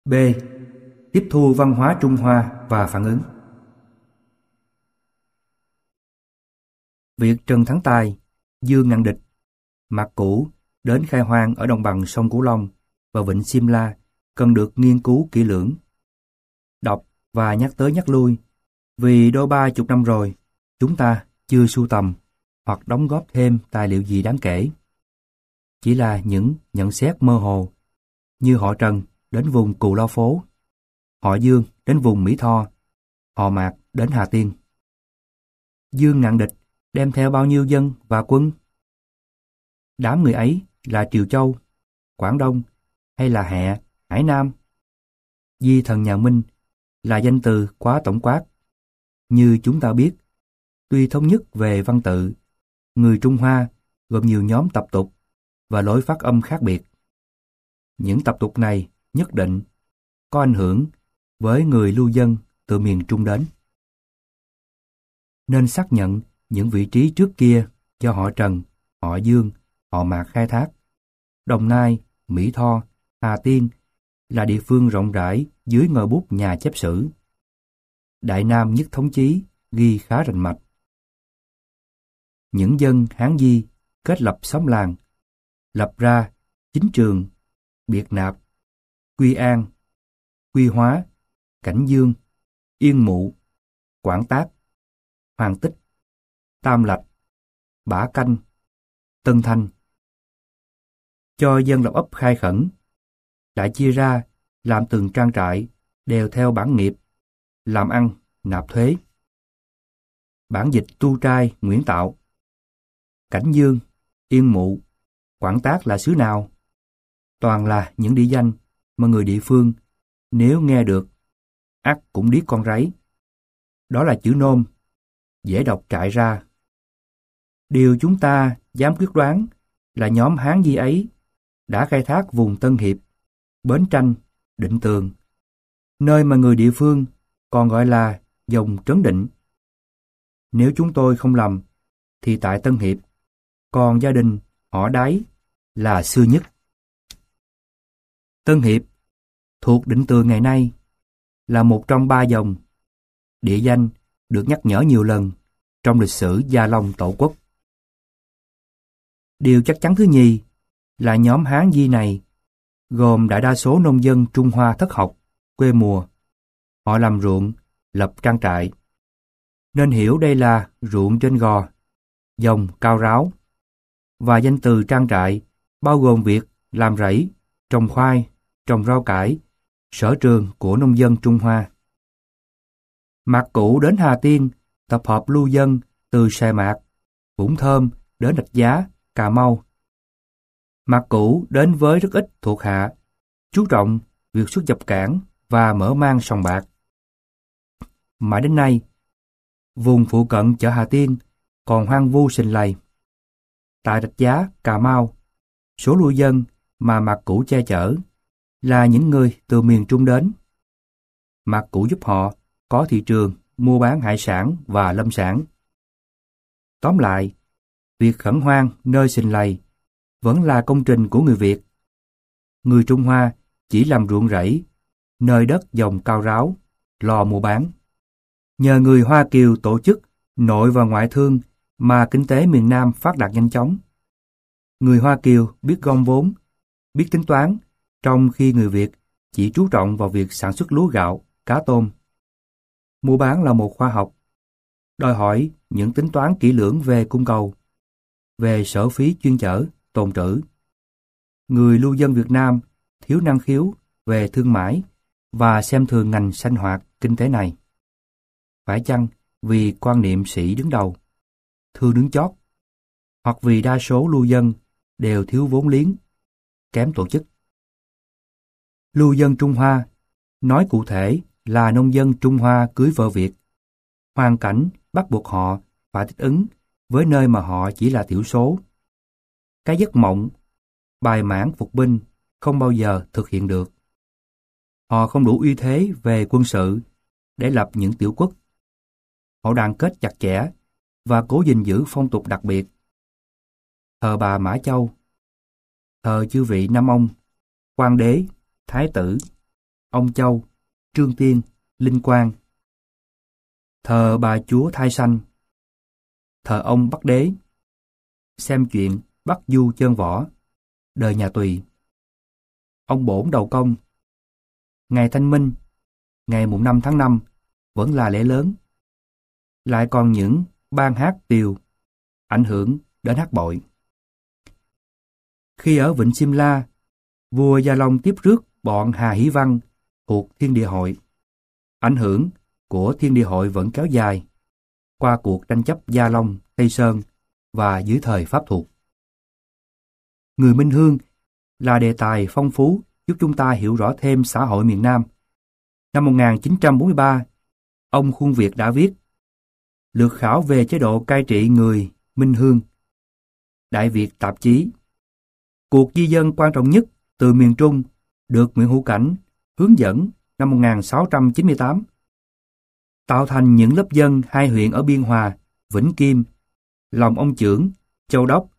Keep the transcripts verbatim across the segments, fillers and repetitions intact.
B. Tiếp thu văn hóa Trung Hoa và phản ứng. Việc Trần Thắng Tài, Dương Ngạn Địch, Mạc Cũ đến khai hoang ở đồng bằng sông Cửu Long và vịnh Simla cần được nghiên cứu kỹ lưỡng. Đọc và nhắc tới nhắc lui, vì đôi ba chục năm rồi, chúng ta chưa sưu tầm hoặc đóng góp thêm tài liệu gì đáng kể. Chỉ là những nhận xét mơ hồ, như họ Trần đến vùng Cù Lao Phố, họ Dương đến vùng Mỹ Tho, họ Mạc đến Hà Tiên. Dương Ngạn Địch đem theo bao nhiêu dân và quân? Đám người ấy là Triều Châu, Quảng Đông hay là Hẹ, Hải Nam? Di thần nhà Minh là danh từ quá tổng quát. Như chúng ta biết, tuy thống nhất về văn tự, người Trung Hoa gồm nhiều nhóm tập tục và lối phát âm khác biệt. Những tập tục này nhất định có ảnh hưởng với người lưu dân từ miền Trung đến. Nên xác nhận những vị trí trước kia do họ Trần, họ Dương, họ Mạc khai thác. Đồng Nai, Mỹ Tho, Hà Tiên là địa phương rộng rãi dưới ngòi bút nhà chép sử. Đại Nam Nhất Thống Chí ghi khá rành mạch. Những dân Hán Di kết lập xóm làng, lập ra Chính Trường, Biệt Nạp, Quy An, Quy Hóa, Cảnh Dương, Yên Mụ, Quảng Tác, Hoàng Tích, Tam Lạch, Bả Canh, Tân Thanh. Cho dân lập ấp khai khẩn, lại chia ra làm từng trang trại đều theo bản nghiệp, làm ăn, nạp thuế. Bản dịch tu trai Nguyễn Tạo. Cảnh Dương, Yên Mụ, Quảng Tác là xứ nào? Toàn là những địa danh mà người địa phương nếu nghe được, ắt cũng điếc con ráy. Đó là chữ nôm, dễ đọc trại ra. Điều chúng ta dám quyết đoán là nhóm Hán Di ấy đã khai thác vùng Tân Hiệp, Bến Tranh, Định Tường, nơi mà người địa phương còn gọi là dòng Trấn Định. Nếu chúng tôi không lầm, thì tại Tân Hiệp, còn gia đình họ Đáy là xưa nhất. Tân Hiệp, thuộc Định Tường ngày nay, là một trong ba dòng. Địa danh được nhắc nhở nhiều lần trong lịch sử Gia Long Tổ quốc. Điều chắc chắn thứ nhì là nhóm Hán Di này gồm đại đa số nông dân Trung Hoa thất học, quê mùa. Họ làm ruộng, lập trang trại. Nên hiểu đây là ruộng trên gò, dòng cao ráo. Và danh từ trang trại bao gồm việc làm rẫy, trồng khoai, trồng rau cải, sở trường của nông dân Trung Hoa. Mạc Cũ đến Hà Tiên tập hợp lưu dân từ Sài Mạc, Vũng Thơm đến Rạch Giá, Cà Mau. Mạc Cũ đến với rất ít thuộc hạ, chú trọng việc xuất nhập cảng và mở mang sòng bạc. Mãi đến nay, vùng phụ cận chợ Hà Tiên còn hoang vu sình lầy. Tại Rạch Giá, Cà Mau, số lưu dân mà Mạc Cũ che chở là những người từ miền Trung đến. Mạc Cũ giúp họ có thị trường mua bán hải sản và lâm sản. Tóm lại, việc khẩn hoang nơi sình lầy vẫn là công trình của người Việt. Người Trung Hoa chỉ làm ruộng rẫy, nơi đất dòng cao ráo, lo mua bán. Nhờ người Hoa Kiều tổ chức nội và ngoại thương mà kinh tế miền Nam phát đạt nhanh chóng. Người Hoa Kiều biết gom vốn, biết tính toán, trong khi người Việt chỉ chú trọng vào việc sản xuất lúa gạo, cá tôm. Mua bán là một khoa học, đòi hỏi những tính toán kỹ lưỡng về cung cầu, về sở phí chuyên chở, tồn trữ. Người lưu dân Việt Nam thiếu năng khiếu về thương mại và xem thường ngành sinh hoạt kinh tế này. Phải chăng vì quan niệm sĩ đứng đầu, thư đứng chót, hoặc vì đa số lưu dân đều thiếu vốn liếng, kém tổ chức? Lưu dân Trung Hoa, nói cụ thể là nông dân Trung Hoa cưới vợ Việt. Hoàn cảnh bắt buộc họ phải thích ứng với nơi mà họ chỉ là thiểu số. Cái giấc mộng, bài mãn phục binh không bao giờ thực hiện được. Họ không đủ uy thế về quân sự để lập những tiểu quốc. Họ đoàn kết chặt chẽ và cố gìn giữ phong tục đặc biệt. Thờ bà Mã Châu, thờ chư vị Nam Ông, Quan Đế, Thái Tử, ông Châu, Trương Tiên, Linh Quang. Thờ bà chúa Thai Sanh. Thờ ông Bắc Đế. Xem chuyện Bắc Du Chơn Võ, đời nhà Tùy. Ông Bổn Đầu Công. Ngày Thanh Minh, ngày mùng năm tháng năm, vẫn là lễ lớn. Lại còn những ban hát tiều, ảnh hưởng đến hát bội. Khi ở Vịnh Simla, vua Gia Long tiếp rước bọn Hà Hí Văn thuộc Thiên Địa Hội. Ảnh hưởng của Thiên Địa Hội vẫn kéo dài qua cuộc tranh chấp Gia Long, Tây Sơn và dưới thời Pháp thuộc. Người Minh Hương là đề tài phong phú giúp chúng ta hiểu rõ thêm xã hội miền Nam. Năm một nghìn chín trăm bốn mươi ba, ông Khuôn Việt đã viết Lược khảo về chế độ cai trị người Minh Hương. Đại Việt tạp chí. Cuộc di dân quan trọng nhất từ miền Trung được Nguyễn Hữu Cảnh hướng dẫn năm một nghìn sáu trăm chín mươi tám, tạo thành những lớp dân hai huyện ở Biên Hòa, Vĩnh Kim, Lòng Ông Chưởng, Châu Đốc.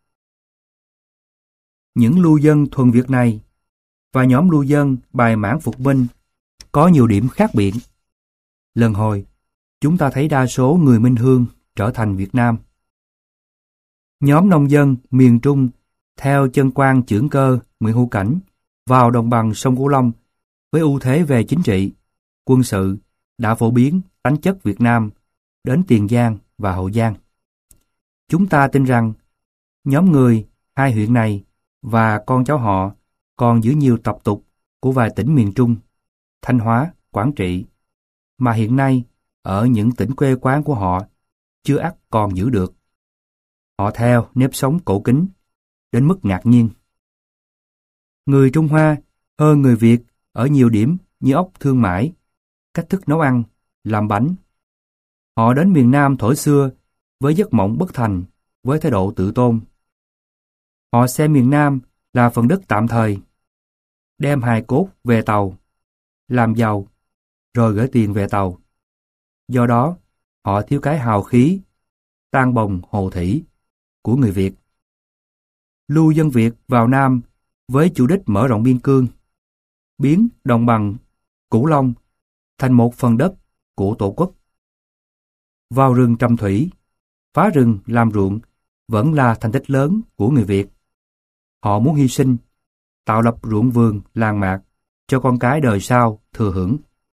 Những lưu dân thuần Việt này và nhóm lưu dân bài mãn phục binh có nhiều điểm khác biệt. Lần hồi, chúng ta thấy đa số người Minh Hương trở thành Việt Nam. Nhóm nông dân miền Trung theo chân quan chưởng cơ Nguyễn Hữu Cảnh vào đồng bằng sông Cửu Long với ưu thế về chính trị, quân sự đã phổ biến tánh chất Việt Nam đến Tiền Giang và Hậu Giang. Chúng ta tin rằng nhóm người hai huyện này và con cháu họ còn giữ nhiều tập tục của vài tỉnh miền Trung, Thanh Hóa, Quảng Trị, mà hiện nay ở những tỉnh quê quán của họ chưa ắt còn giữ được. Họ theo nếp sống cổ kính đến mức ngạc nhiên. Người Trung Hoa hơn người Việt ở nhiều điểm như ốc thương mại, cách thức nấu ăn, làm bánh. Họ đến miền Nam thổi xưa với giấc mộng bất thành, với thái độ tự tôn. Họ xem miền Nam là phần đất tạm thời, đem hài cốt về Tàu, làm giàu, rồi gửi tiền về Tàu. Do đó, họ thiếu cái hào khí, tan bồng hồ thủy của người Việt. Lưu dân Việt vào Nam với chủ đích mở rộng biên cương, biến đồng bằng Cửu Long thành một phần đất của Tổ quốc. Vào rừng trầm thủy, phá rừng làm ruộng vẫn là thành tích lớn của người Việt. Họ muốn hy sinh, tạo lập ruộng vườn, làng mạc cho con cái đời sau thừa hưởng.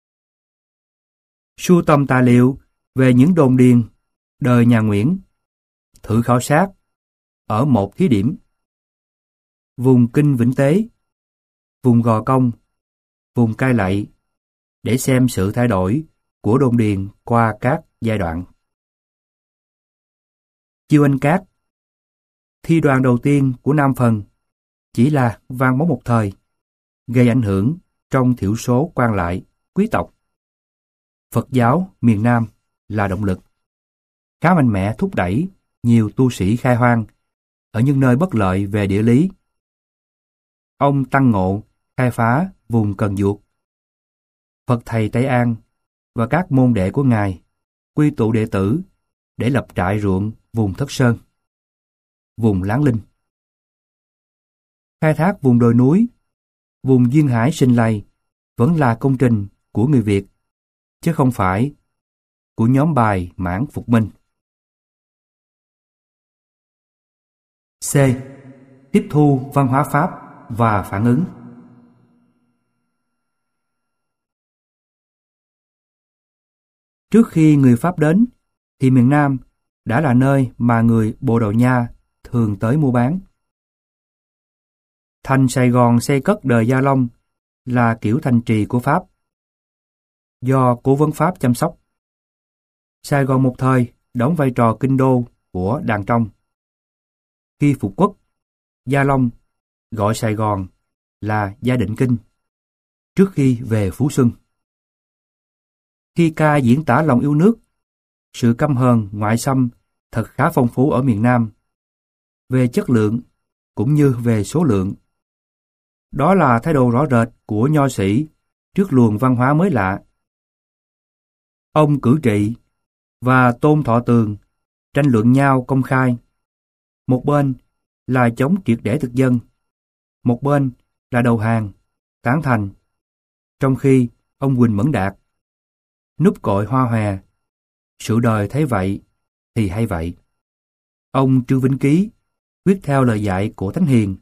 Sưu tầm tài liệu về những đồn điền đời nhà Nguyễn, thử khảo sát ở một thí điểm. Vùng Kinh Vĩnh Tế, vùng Gò Công, vùng Cai Lậy, để xem sự thay đổi của đồn điền qua các giai đoạn. Chiêu Anh Cát, thi đoàn đầu tiên của Nam Phần, chỉ là vang bóng một thời, gây ảnh hưởng trong thiểu số quan lại, quý tộc. Phật giáo miền Nam là động lực, khá mạnh mẽ thúc đẩy nhiều tu sĩ khai hoang ở những nơi bất lợi về địa lý. Ông Tăng Ngộ khai phá vùng Cần Duộc. Phật Thầy Tây An và các môn đệ của Ngài quy tụ đệ tử để lập trại ruộng vùng Thất Sơn, vùng Láng Linh. Khai thác vùng đồi núi, vùng duyên hải sinh lầy vẫn là công trình của người Việt, chứ không phải của nhóm bài mãn phục minh. C. Tiếp thu văn hóa Pháp và phản ứng. Trước khi người Pháp đến, thì miền Nam đã là nơi mà người Bồ Đào Nha thường tới mua bán. Thành Sài Gòn xây cất đời Gia Long là kiểu thành trì của Pháp, do cố vấn Pháp chăm sóc. Sài Gòn một thời đóng vai trò kinh đô của đàn trong. Khi phục quốc, Gia Long gọi Sài Gòn là Gia Định Kinh, trước khi về Phú Xuân. Khi ca diễn tả lòng yêu nước, sự căm hờn ngoại xâm thật khá phong phú ở miền Nam, về chất lượng cũng như về số lượng. Đó là thái độ rõ rệt của nho sĩ trước luồng văn hóa mới lạ. Ông Cử Trị và Tôn Thọ Tường tranh luận nhau công khai. Một bên là chống triệt để thực dân, một bên là đầu hàng, tán thành. Trong khi ông Huỳnh Mẫn Đạt núp cội hoa hòe, sự đời thấy vậy thì hay vậy. Ông Trương Vĩnh Ký quyết theo lời dạy của Thánh Hiền,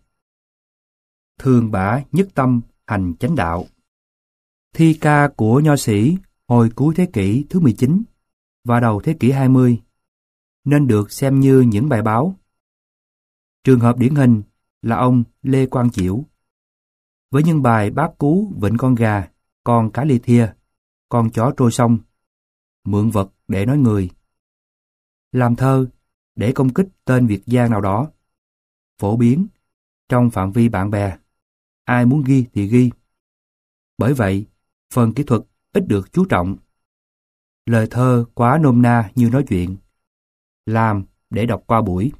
thường bả nhất tâm hành chánh đạo. Thi ca của nho sĩ hồi cuối thế kỷ thứ mười chín và đầu thế kỷ hai mươi nên được xem như những bài báo. Trường hợp điển hình là ông Lê Quang Chiểu với những bài bác cú vịnh con gà, con cá ly thia, con chó trôi sông, mượn vật để nói người, làm thơ để công kích tên Việt gian nào đó, phổ biến trong phạm vi bạn bè, ai muốn ghi thì ghi. Bởi vậy, phần kỹ thuật ít được chú trọng. Lời thơ quá nôm na như nói chuyện, làm để đọc qua buổi.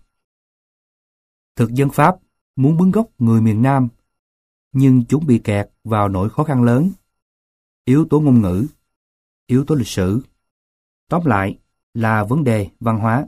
Thực dân Pháp muốn bứng gốc người miền Nam, nhưng chúng bị kẹt vào nỗi khó khăn lớn, yếu tố ngôn ngữ, yếu tố lịch sử. Tóm lại là vấn đề văn hóa.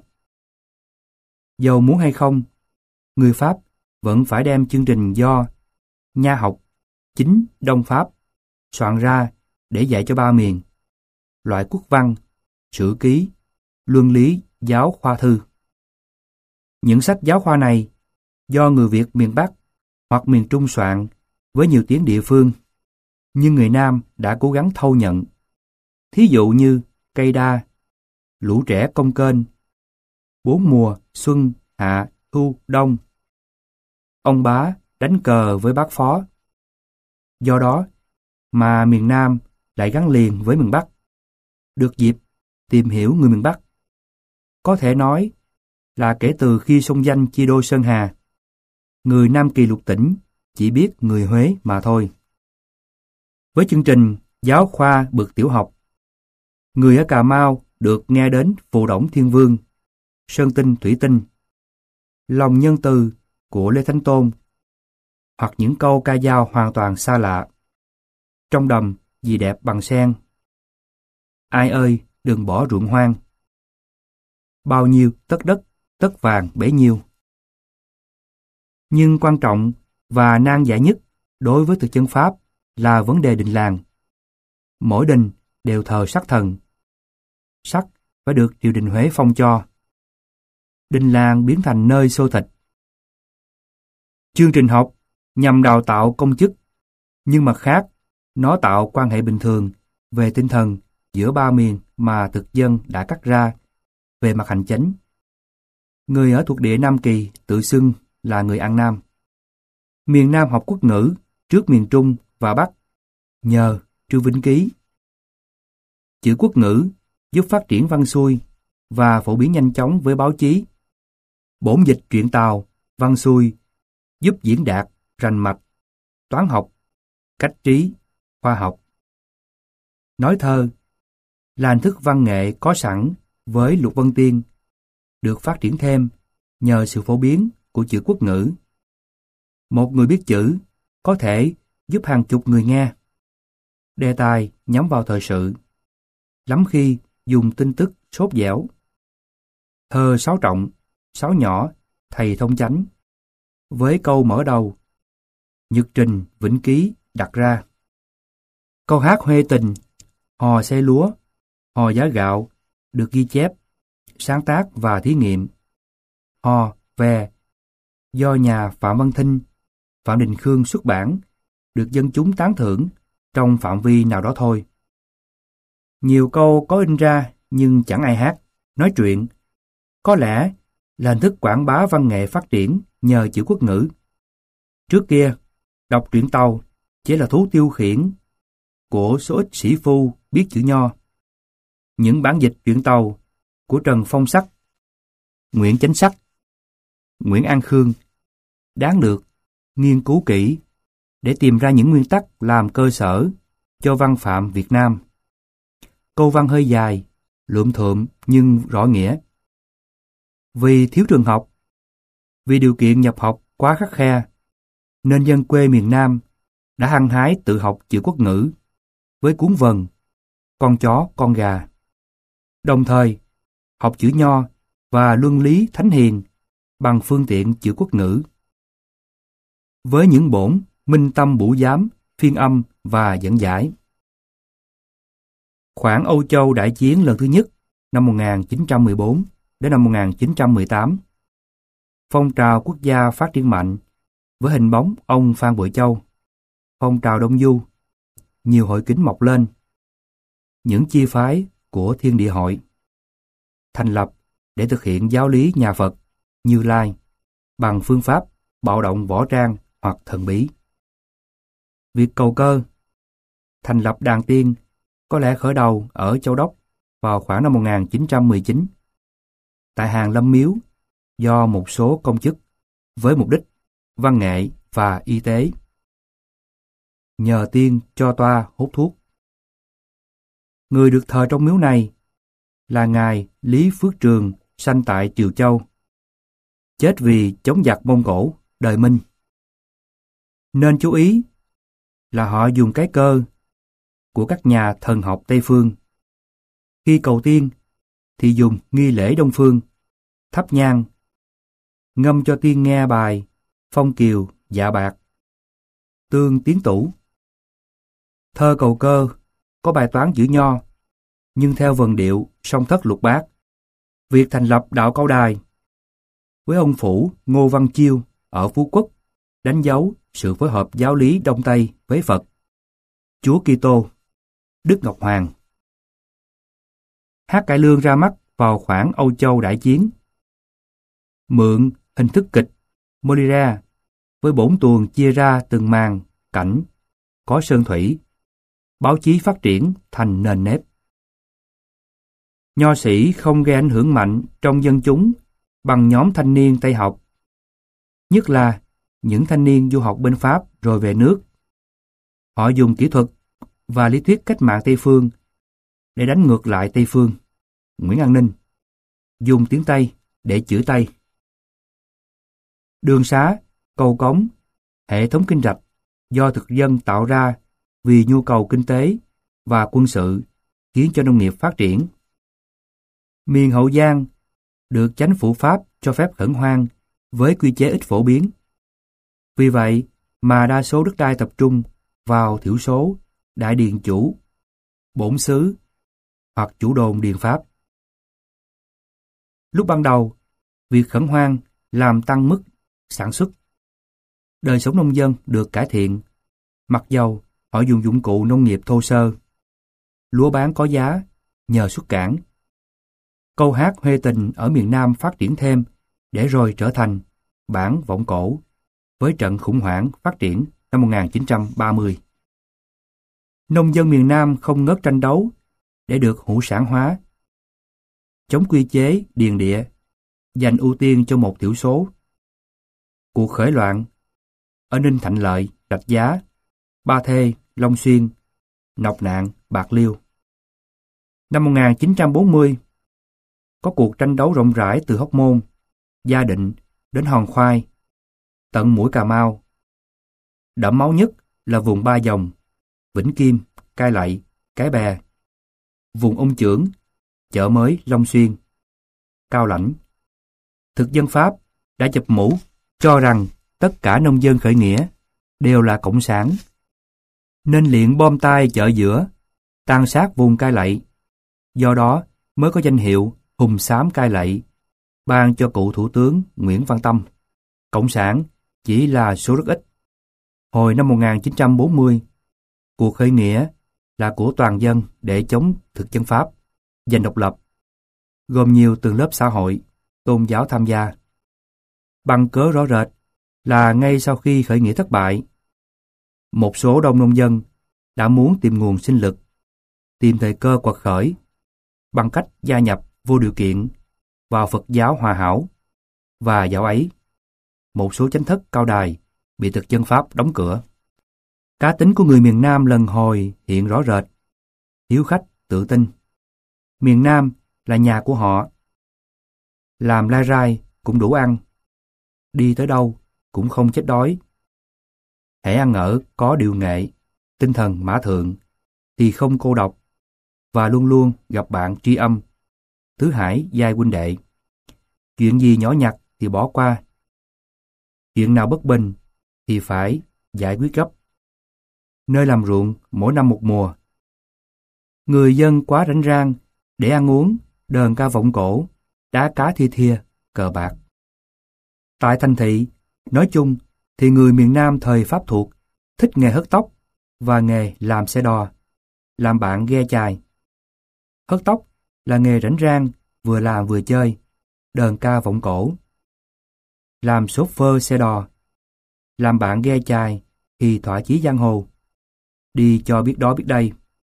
Dầu muốn hay không, người Pháp vẫn phải đem chương trình do nha học chính Đông Pháp soạn ra để dạy cho ba miền, loại quốc văn, sử ký, luân lý, giáo khoa thư. Những sách giáo khoa này do người Việt miền Bắc hoặc miền Trung soạn với nhiều tiếng địa phương, nhưng người Nam đã cố gắng thâu nhận. Thí dụ như Cây Đa, Lũ Trẻ Công Kênh, Bốn Mùa, Xuân, Hạ, Thu, Đông. Ông Bá đánh cờ với bác Phó. Do đó mà miền Nam lại gắn liền với miền Bắc, được dịp tìm hiểu người miền Bắc. Có thể nói là kể từ khi xông danh chi đô Sơn Hà, người Nam Kỳ lục tỉnh chỉ biết người Huế mà thôi. Với chương trình giáo khoa bậc tiểu học, người ở Cà Mau được nghe đến Phù Đổng Thiên Vương, Sơn Tinh Thủy Tinh, Lòng Nhân Từ của Lê Thánh Tôn, hoặc những câu ca dao hoàn toàn xa lạ. Trong đầm gì đẹp bằng sen, ai ơi đừng bỏ ruộng hoang, bao nhiêu tất đất, tất vàng bấy nhiêu. Nhưng quan trọng và nan giải nhất đối với thực dân Pháp là vấn đề đình làng. Mỗi đình đều thờ sắc thần. Sắc phải được triều đình Huế phong cho. Đình làng biến thành nơi xô thịt. Chương trình học nhằm đào tạo công chức, nhưng mặt khác, nó tạo quan hệ bình thường về tinh thần giữa ba miền mà thực dân đã cắt ra về mặt hành chánh. Người ở thuộc địa Nam Kỳ tự xưng là người An Nam. Miền Nam học quốc ngữ trước miền Trung và Bắc nhờ Trương Vĩnh Ký. Chữ quốc ngữ giúp phát triển văn xuôi và phổ biến nhanh chóng với báo chí. Bổn dịch truyện Tàu, văn xuôi giúp diễn đạt rành mạch, toán học, cách trí, khoa học. Nói thơ là hình thức văn nghệ có sẵn với Lục Vân Tiên, được phát triển thêm nhờ sự phổ biến của chữ quốc ngữ. Một người biết chữ có thể giúp hàng chục người nghe. Đề tài nhắm vào thời sự, lắm khi dùng tin tức sốt dẻo. Thơ Sáu Trọng, Sáu Nhỏ, Thầy Thông Chánh, với câu mở đầu Nhật Trình Vĩnh Ký đặt ra. Câu hát Huê Tình, Hò Xe Lúa, Hò Giá Gạo được ghi chép, sáng tác và thí nghiệm. Hò, Về do nhà Phạm Văn Thinh, Phạm Đình Khương xuất bản, được dân chúng tán thưởng trong phạm vi nào đó thôi. Nhiều câu có in ra nhưng chẳng ai hát, nói chuyện. Có lẽ là hình thức quảng bá văn nghệ phát triển nhờ chữ quốc ngữ. Trước kia, đọc truyện Tàu chỉ là thú tiêu khiển của số ít sĩ phu biết chữ Nho. Những bản dịch truyện Tàu của Trần Phong Sắc, Nguyễn Chánh Sắc, Nguyễn An Khương đáng được nghiên cứu kỹ để tìm ra những nguyên tắc làm cơ sở cho văn phạm Việt Nam. Câu văn hơi dài, lượm thượm nhưng rõ nghĩa. Vì thiếu trường học, vì điều kiện nhập học quá khắt khe, nên dân quê miền Nam đã hăng hái tự học chữ quốc ngữ với cuốn vần Con chó con gà. Đồng thời, học chữ Nho và luân lý Thánh Hiền bằng phương tiện chữ quốc ngữ. Với những bổn Minh Tâm Bủ Giám, phiên âm và dẫn giải. Khoảng Âu Châu Đại Chiến lần thứ nhất năm một nghìn chín trăm mười bốn đến năm một nghìn chín trăm mười tám. Phong trào quốc gia phát triển mạnh với hình bóng ông Phan Bội Châu. Phong trào Đông Du, nhiều hội kính mọc lên. Những chi phái của Thiên Địa Hội thành lập để thực hiện giáo lý nhà Phật Như Lai bằng phương pháp bạo động võ trang hoặc thần bí. Việc cầu cơ thành lập đàn tiên có lẽ khởi đầu ở Châu Đốc vào khoảng năm một nghìn chín trăm mười chín tại Hàng Lâm Miếu do một số công chức với mục đích văn nghệ và y tế nhờ tiên cho toa hút thuốc. Người được thờ trong miếu này là ngài Lý Phước Trường, sanh tại Triều Châu, chết vì chống giặc Mông Cổ đời Minh. Nên chú ý là họ dùng cái cơ của các nhà thần học Tây Phương. Khi cầu tiên thì dùng nghi lễ Đông Phương, thắp nhang, ngâm cho tiên nghe bài Phong Kiều Dạ Bạc, Tương Tiến Tủ. Thơ cầu cơ có bài toán chữ nho, nhưng theo vần điệu song thất lục bát. Việc thành lập đạo Cao Đài với ông Phủ Ngô Văn Chiêu ở Phú Quốc đánh dấu sự phối hợp giáo lý Đông Tây với Phật, Chúa Kitô, Đức Ngọc Hoàng. Hát cải lương ra mắt vào khoảng Âu Châu Đại Chiến. Mượn hình thức kịch Molière với bổn tuồng chia ra từng màn cảnh có sơn thủy, báo chí phát triển thành nền nếp. Nho sĩ không gây ảnh hưởng mạnh trong dân chúng bằng nhóm thanh niên Tây học, nhất là những thanh niên du học bên Pháp rồi về nước. Họ dùng kỹ thuật và lý thuyết cách mạng Tây Phương để đánh ngược lại Tây Phương. Nguyễn An Ninh dùng tiếng Tây để chửi Tây. Đường xá, cầu cống, hệ thống kênh rạch do thực dân tạo ra vì nhu cầu kinh tế và quân sự khiến cho nông nghiệp phát triển. Miền Hậu Giang được chánh phủ Pháp cho phép khẩn hoang với quy chế ít phổ biến. Vì vậy mà đa số đất đai tập trung vào thiểu số đại điền chủ, bổn xứ hoặc chủ đồn điền Pháp. Lúc ban đầu, việc khẩn hoang làm tăng mức sản xuất. Đời sống nông dân được cải thiện, mặc dầu họ dùng dụng cụ nông nghiệp thô sơ. Lúa bán có giá nhờ xuất cảng. Câu hát huê tình ở miền Nam phát triển thêm để rồi trở thành bản vọng cổ với trận khủng hoảng phát triển năm một nghìn chín trăm ba mươi. Nông dân miền Nam không ngớt tranh đấu để được hữu sản hóa, chống quy chế điền địa, dành ưu tiên cho một thiểu số. Cuộc khởi loạn ở Ninh Thạnh Lợi, Rạch Giá, Ba Thê, Long Xuyên, Nọc Nạn, Bạc Liêu. Năm một nghìn chín trăm bốn mươi, có cuộc tranh đấu rộng rãi từ Hóc Môn, Gia Định đến Hòn Khoai, tận mũi Cà Mau. Đẫm máu nhất là vùng Ba Dòng, Vĩnh Kim, Cai Lậy, Cái Bè, vùng Ông Chưởng, Chợ Mới, Long Xuyên, Cao Lãnh. Thực dân Pháp đã chụp mũ cho rằng tất cả nông dân khởi nghĩa đều là cộng sản, nên liền bom tay chợ giữa, tàn sát vùng Cai Lậy. Do đó mới có danh hiệu Hùng Xám Cai Lậy, ban cho cựu thủ tướng Nguyễn Văn Tâm. Cộng sản chỉ là số rất ít. Hồi năm một nghìn chín trăm bốn mươi, cuộc khởi nghĩa là của toàn dân để chống thực dân Pháp, giành độc lập, gồm nhiều tầng lớp xã hội, tôn giáo tham gia. Bằng cớ rõ rệt là ngay sau khi khởi nghĩa thất bại, một số đông nông dân đã muốn tìm nguồn sinh lực, tìm thời cơ quật khởi bằng cách gia nhập vô điều kiện vào Phật giáo Hòa Hảo, và dạo ấy, một số chánh thất cao đài bị thực dân Pháp đóng cửa. Cá tính của người miền Nam lần hồi hiện rõ rệt, hiếu khách, tự tin. Miền Nam là nhà của họ. Làm lai rai cũng đủ ăn, đi tới đâu cũng không chết đói. Hễ ăn ở có điệu nghệ, tinh thần mã thượng, thì không cô độc, và luôn luôn gặp bạn tri âm, tứ hải giai huynh đệ. Chuyện gì nhỏ nhặt thì bỏ qua, chuyện nào bất bình thì phải giải quyết gấp. Nơi làm ruộng mỗi năm một mùa. Người dân quá rảnh rang để ăn uống, đờn ca vọng cổ, đá cá thia thia, cờ bạc. Tại thành thị, nói chung thì người miền Nam thời Pháp thuộc thích nghề hớt tóc và nghề làm xe đò, làm bạn ghe chài. Hớt tóc là nghề rảnh rang, vừa làm vừa chơi, đờn ca vọng cổ. Làm chauffeur xe đò, làm bạn ghe chài thì thỏa chí giang hồ, đi cho biết đó biết đây.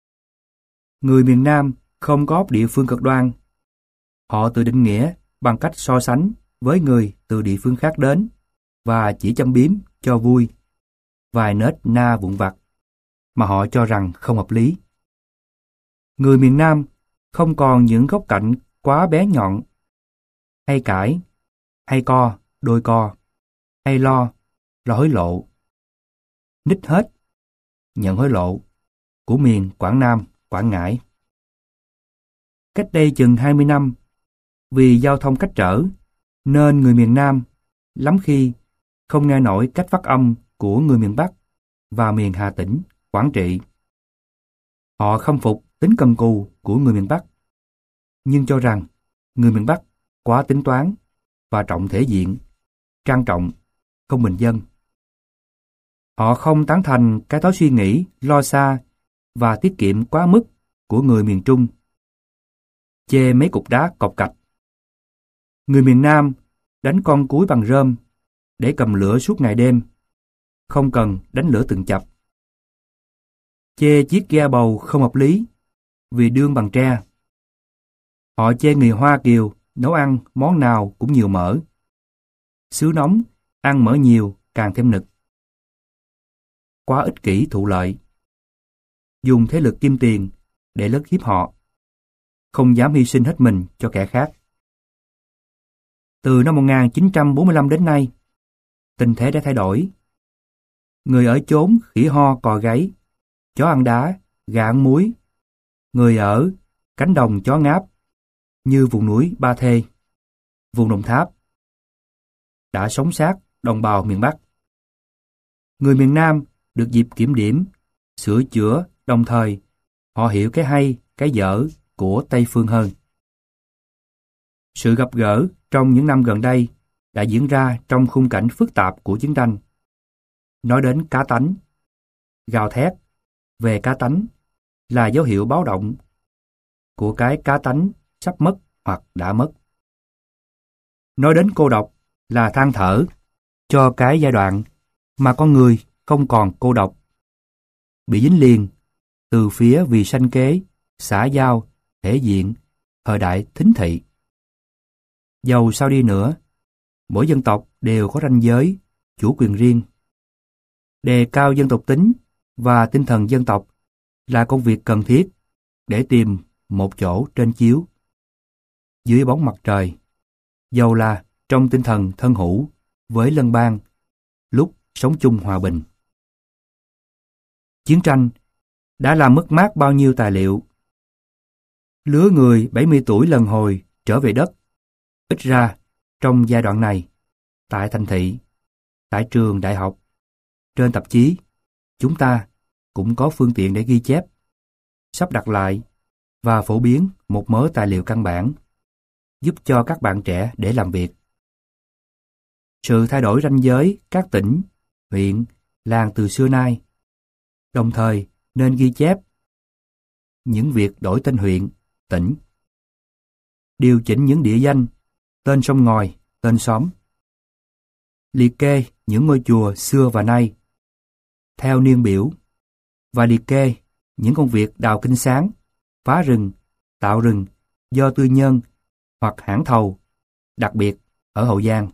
Người miền Nam không có địa phương cực đoan. Họ tự định nghĩa bằng cách so sánh với người từ địa phương khác đến và chỉ châm biếm cho vui vài nết na vụn vặt mà họ cho rằng không hợp lý. Người miền Nam không còn những góc cạnh quá bé nhọn, hay cãi, hay co, đôi co, hay lo, lo hối lộ. Nít hết, nhận hối lộ của miền Quảng Nam, Quảng Ngãi. Cách đây chừng hai mươi năm, vì giao thông cách trở, nên người miền Nam lắm khi không nghe nổi cách phát âm của người miền Bắc và miền Hà Tĩnh, Quảng Trị. Họ khâm phục tính cần cù của người miền Bắc, nhưng cho rằng người miền Bắc quá tính toán và trọng thể diện, trang trọng, không bình dân. Họ không tán thành cái thói suy nghĩ lo xa và tiết kiệm quá mức của người miền Trung, chê mấy cục đá cọc cạch. Người miền Nam đánh con cúi bằng rơm để cầm lửa suốt ngày đêm, không cần đánh lửa từng chập. Chê chiếc ghe bầu không hợp lý vì đương bằng tre. Họ chê người Hoa Kiều nấu ăn món nào cũng nhiều mỡ. Xứ nóng, ăn mỡ nhiều càng thêm nực. Quá ích kỷ thụ lợi. Dùng thế lực kim tiền để lấn hiếp họ. Không dám hy sinh hết mình cho kẻ khác. Từ năm một nghìn chín trăm bốn mươi lăm đến nay, tình thế đã thay đổi. Người ở chốn khỉ ho cò gáy, chó ăn đá, gà ăn muối. Người ở cánh đồng chó ngáp, như vùng núi Ba Thê, vùng Đồng Tháp, đã sống sát đồng bào miền Bắc. Người miền Nam được dịp kiểm điểm, sửa chữa, đồng thời họ hiểu cái hay, cái dở của Tây Phương hơn. Sự gặp gỡ trong những năm gần đây đã diễn ra trong khung cảnh phức tạp của chiến tranh. Nói đến cá tánh, gào thét về cá tánh là dấu hiệu báo động của cái cá tánh sắp mất hoặc đã mất. Nói đến cô độc là than thở cho cái giai đoạn mà con người không còn cô độc, bị dính liền từ phía vì sanh kế, xã giao, thể diện, thời đại thính thị. Dầu sao đi nữa, mỗi dân tộc đều có ranh giới, chủ quyền riêng. Đề cao dân tộc tính và tinh thần dân tộc là công việc cần thiết để tìm một chỗ trên chiếu, dưới bóng mặt trời, dầu là trong tinh thần thân hữu với lân bang, lúc sống chung hòa bình. Chiến tranh đã làm mất mát bao nhiêu tài liệu. Lứa người bảy mươi tuổi lần hồi trở về đất, ít ra trong giai đoạn này, tại thành thị, tại trường đại học, trên tạp chí, chúng ta cũng có phương tiện để ghi chép, sắp đặt lại và phổ biến một mớ tài liệu căn bản, giúp cho các bạn trẻ để làm việc. Sự thay đổi ranh giới các tỉnh, huyện, làng từ xưa nay, đồng thời nên ghi chép những việc đổi tên huyện, tỉnh, điều chỉnh những địa danh, tên sông ngòi, tên xóm, liệt kê những ngôi chùa xưa và nay theo niên biểu và liệt kê những công việc đào kinh sáng, phá rừng, tạo rừng do tư nhân hoặc hãng thầu, đặc biệt ở Hậu Giang.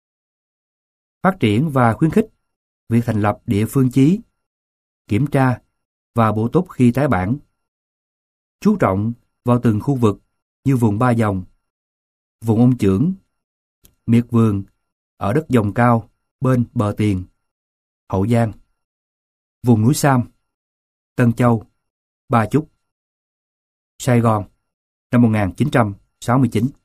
Phát triển và khuyến khích việc thành lập địa phương chí, kiểm tra và bổ túc khi tái bản. Chú trọng vào từng khu vực như vùng Ba Dòng, vùng Ông Chưởng, miệt vườn ở đất dòng cao bên bờ Tiền, Hậu Giang, vùng núi Sam, Tân Châu, Ba Chúc, Sài Gòn năm một nghìn chín trăm sáu mươi chín.